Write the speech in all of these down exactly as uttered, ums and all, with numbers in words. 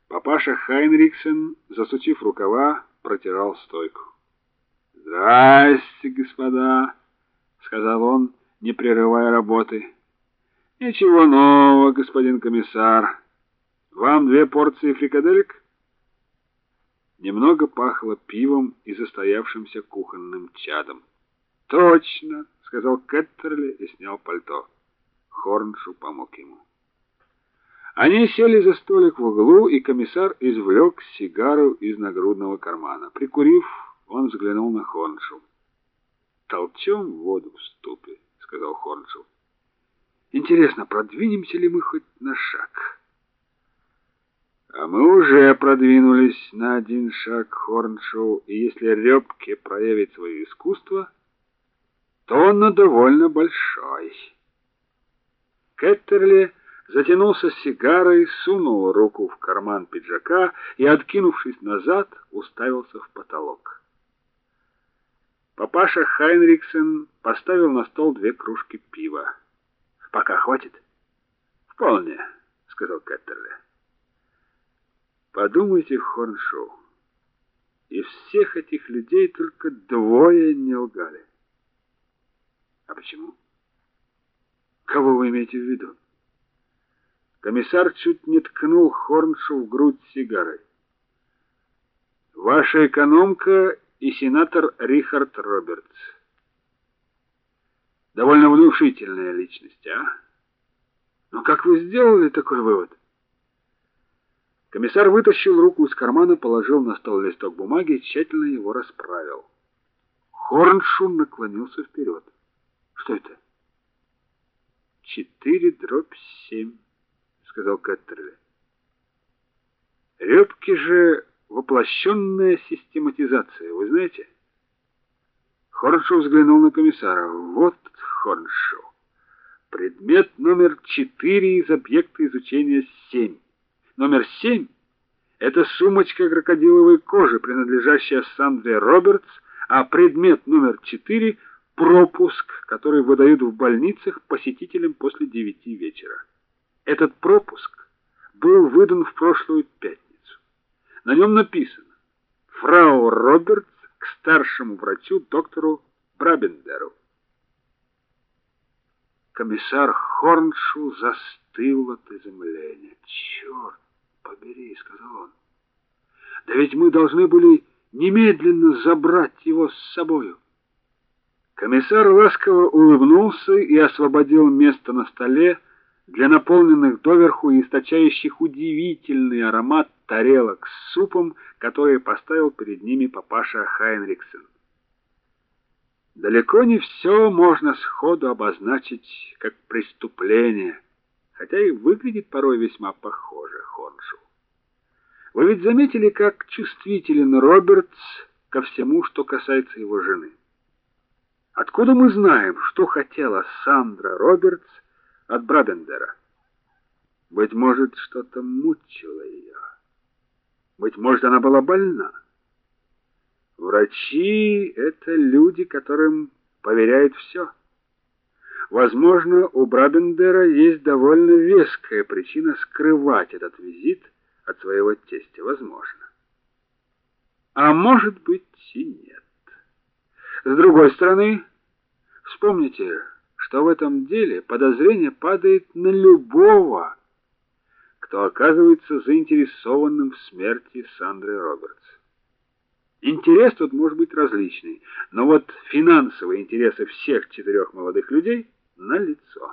Папаша Хайнриксен, засучив рукава, протирал стойку. «Здрасте, господа», — сказал он, не прерывая работы. «Ничего нового, господин комиссар. Вам две порции фрикаделек?» Немного пахло пивом и застоявшимся кухонным чадом. «Точно», — сказал Кеттерли и снял пальто. Хорншоу помог ему. Они сели за столик в углу, и комиссар извлек сигару из нагрудного кармана. Прикурив, он взглянул на Хорншоу. «Толчем воду в ступе», — сказал Хорншоу. «Интересно, продвинемся ли мы хоть на шаг?» «А мы уже продвинулись на один шаг, Хорншоу, и если Рёбке проявит свое искусство, то он на довольно большой». Кеттерли затянулся сигарой, сунул руку в карман пиджака и, откинувшись назад, уставился в потолок. Папаша Хайнриксен поставил на стол две кружки пива. «Пока хватит?» «Вполне», — сказал Кеттерли. «Подумайте, Хорншоу, из всех этих людей только двое не лгали». «А почему? Кого вы имеете в виду?» Комиссар чуть не ткнул Хорншоу в грудь сигарой. «Ваша экономка и сенатор Рихард Робертс. Довольно внушительная личность, а? Но как вы сделали такой вывод?» Комиссар вытащил руку из кармана, положил на стол листок бумаги и тщательно его расправил. Хорншоу наклонился вперед. «Что это?» «Четыре дробь семь», — сказал Кеттерли. «Рёбке же воплощенная систематизация, вы знаете?» Хорншоу взглянул на комиссара. «Вот, Хорншоу, предмет номер четыре из объекта изучения семь. Номер семь — это сумочка крокодиловой кожи, принадлежащая Сандре Робертс, а предмет номер четыре — пропуск, который выдают в больницах посетителям после девяти вечера. Этот пропуск был выдан в прошлую пятницу. На нем написано: «Фрау Робертс к старшему врачу доктору Брабендеру». Комиссар Хорншоу застыл от изумления. «Черт побери», — сказал он, — «да ведь мы должны были немедленно забрать его с собою». Комиссар ласково улыбнулся и освободил место на столе для наполненных доверху и источающих удивительный аромат тарелок с супом, которые поставил перед ними папаша Хайнриксен. Далеко не все можно сходу обозначить как преступление, хотя и выглядит порой весьма похоже, Хорншоу. Вы ведь заметили, как чувствителен Робертс ко всему, что касается его жены? Откуда мы знаем, что хотела Сандра Робертс от Брабендера? Быть может, что-то мучило ее. Быть может, она была больна. Врачи — это люди, которым поверяют все. Возможно, у Брабендера есть довольно веская причина скрывать этот визит от своего тестя. Возможно. А может быть и нет. С другой стороны, вспомните, что в этом деле подозрение падает на любого, кто оказывается заинтересованным в смерти Сандры Робертс. Интерес тут может быть различный, но вот финансовые интересы всех четырех молодых людей налицо.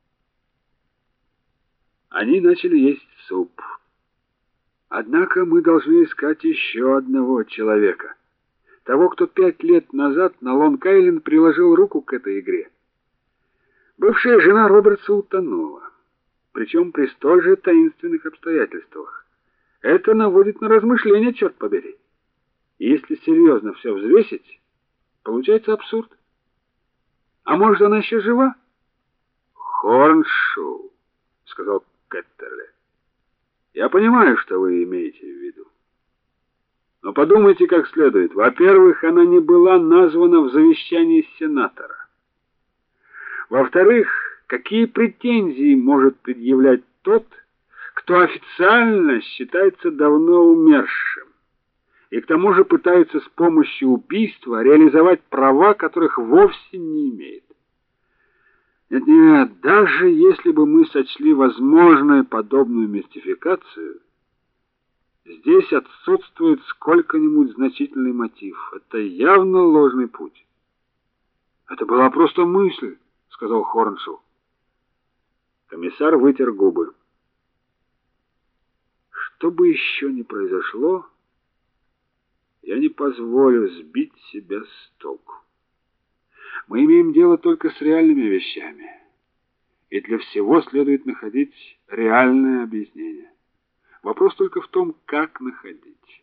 Они начали есть суп. Однако мы должны искать еще одного человека. Того, кто пять лет назад на Лонг-Айленд приложил руку к этой игре. Бывшая жена Робертса утонула, причем при столь же таинственных обстоятельствах. Это наводит на размышления, черт побери. И если серьезно все взвесить, получается абсурд. А может, она еще жива? Хорншоу, сказал Кеттерли. Я понимаю, что вы имеете в виду. Но подумайте как следует. Во-первых, она не была названа в завещании сенатора. Во-вторых, какие претензии может предъявлять тот, кто официально считается давно умершим, и к тому же пытаются с помощью убийства реализовать права, которых вовсе не имеет. Нет, нет, даже если бы мы сочли возможной подобную мистификацию, здесь отсутствует сколько-нибудь значительный мотив. Это явно ложный путь. Это была просто мысль, сказал Хорншилл. Комиссар вытер губы. Что бы еще ни произошло, я не позволю сбить себя с толку. Мы имеем дело только с реальными вещами, и для всего следует находить реальное объяснение. Вопрос только в том, как находить.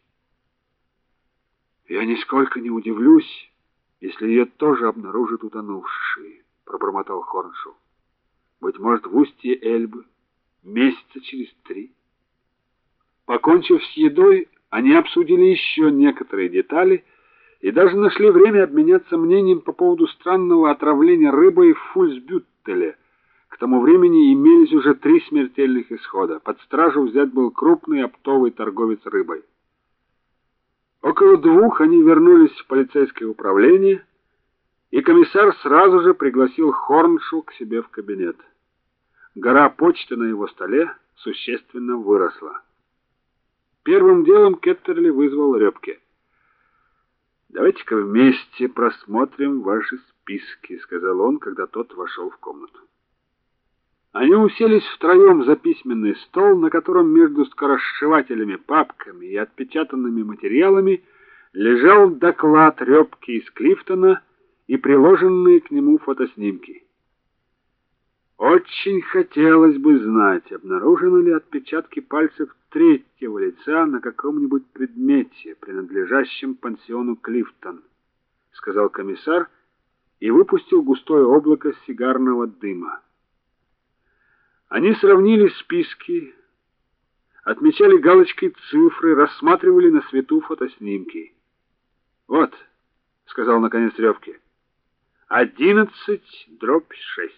Я нисколько не удивлюсь, если ее тоже обнаружат утонувшей, пробормотал Хорншилл. Быть может, в устье Эльбы месяца через три. Покончив с едой, они обсудили еще некоторые детали и даже нашли время обменяться мнением по поводу странного отравления рыбой в Фульсбюттеле. К тому времени имелись уже три смертельных исхода. Под стражу взят был крупный оптовый торговец рыбой. Около двух они вернулись в полицейское управление, и комиссар сразу же пригласил Хорншилла к себе в кабинет. Гора почты на его столе существенно выросла. Первым делом Кеттерли вызвал Рёпке. «Давайте-ка вместе просмотрим ваши списки», — сказал он, когда тот вошел в комнату. Они уселись втроем за письменный стол, на котором между скоросшивателями, папками и отпечатанными материалами лежал доклад Рёпки из Клифтона и приложенные к нему фотоснимки. Очень хотелось бы знать, обнаружены ли отпечатки пальцев третьего лица на каком-нибудь предмете, принадлежащем пансиону Клифтон, сказал комиссар и выпустил густое облако сигарного дыма. Они сравнили списки, отмечали галочкой цифры, рассматривали на свету фотоснимки. Вот, сказал наконец Рёпке. одиннадцать дробь шесть.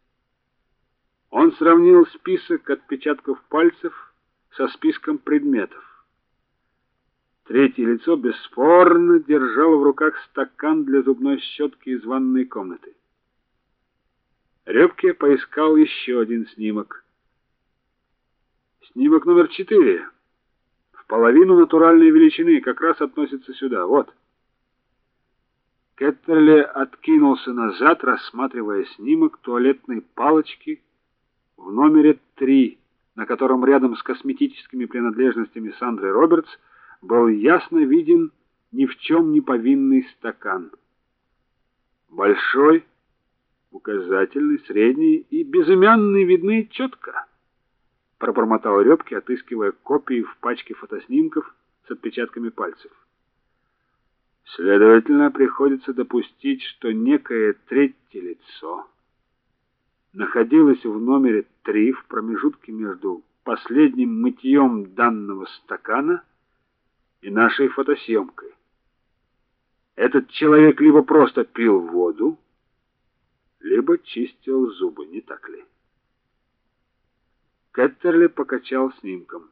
Он сравнил список отпечатков пальцев со списком предметов. Третье лицо бесспорно держало в руках стакан для зубной щетки из ванной комнаты. Рёпке поискал еще один снимок. Снимок номер четыре. В половину натуральной величины, как раз относится сюда. Вот. Кеттерли откинулся назад, рассматривая снимок туалетной палочки в номере три, на котором рядом с косметическими принадлежностями Сандры Робертс был ясно виден ни в чем не повинный стакан. Большой, указательный, средний и безымянный видны четко, пробормотал Рёпке, отыскивая копии в пачке фотоснимков с отпечатками пальцев. Следовательно, приходится допустить, что некое третье лицо находилось в номере три в промежутке между последним мытьем данного стакана и нашей фотосъемкой. Этот человек либо просто пил воду, либо чистил зубы, не так ли? Кеттерли покачал снимком.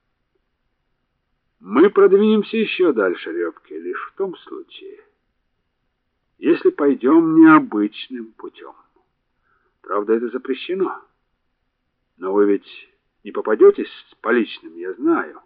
Мы продвинемся еще дальше, Рёпке, лишь в том случае, если пойдем необычным путем. Правда, это запрещено. Но вы ведь не попадетесь с поличным, я знаю.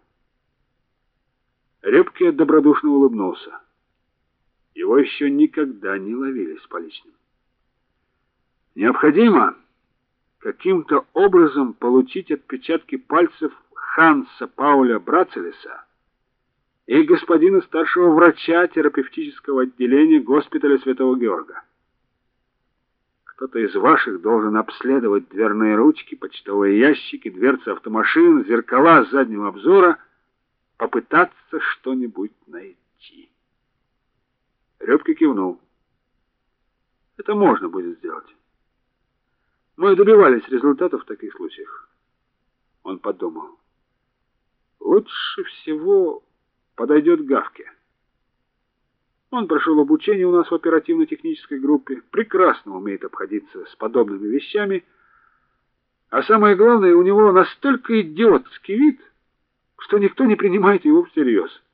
Рёпке добродушно улыбнулся. Его еще никогда не ловили с поличным. Необходимо каким-то образом получить отпечатки пальцев Ханса Пауля Брацелеса и господина старшего врача терапевтического отделения госпиталя Святого Георга. Кто-то из ваших должен обследовать дверные ручки, почтовые ящики, дверцы автомашин, зеркала заднего обзора, попытаться что-нибудь найти. Рёпке кивнул. Это можно будет сделать. Мы добивались результатов в таких случаях. Он подумал. Лучше всего подойдет Гавке. Он прошел обучение у нас в оперативно-технической группе, прекрасно умеет обходиться с подобными вещами, А самое главное, у него настолько идиотский вид, что никто не принимает его всерьез.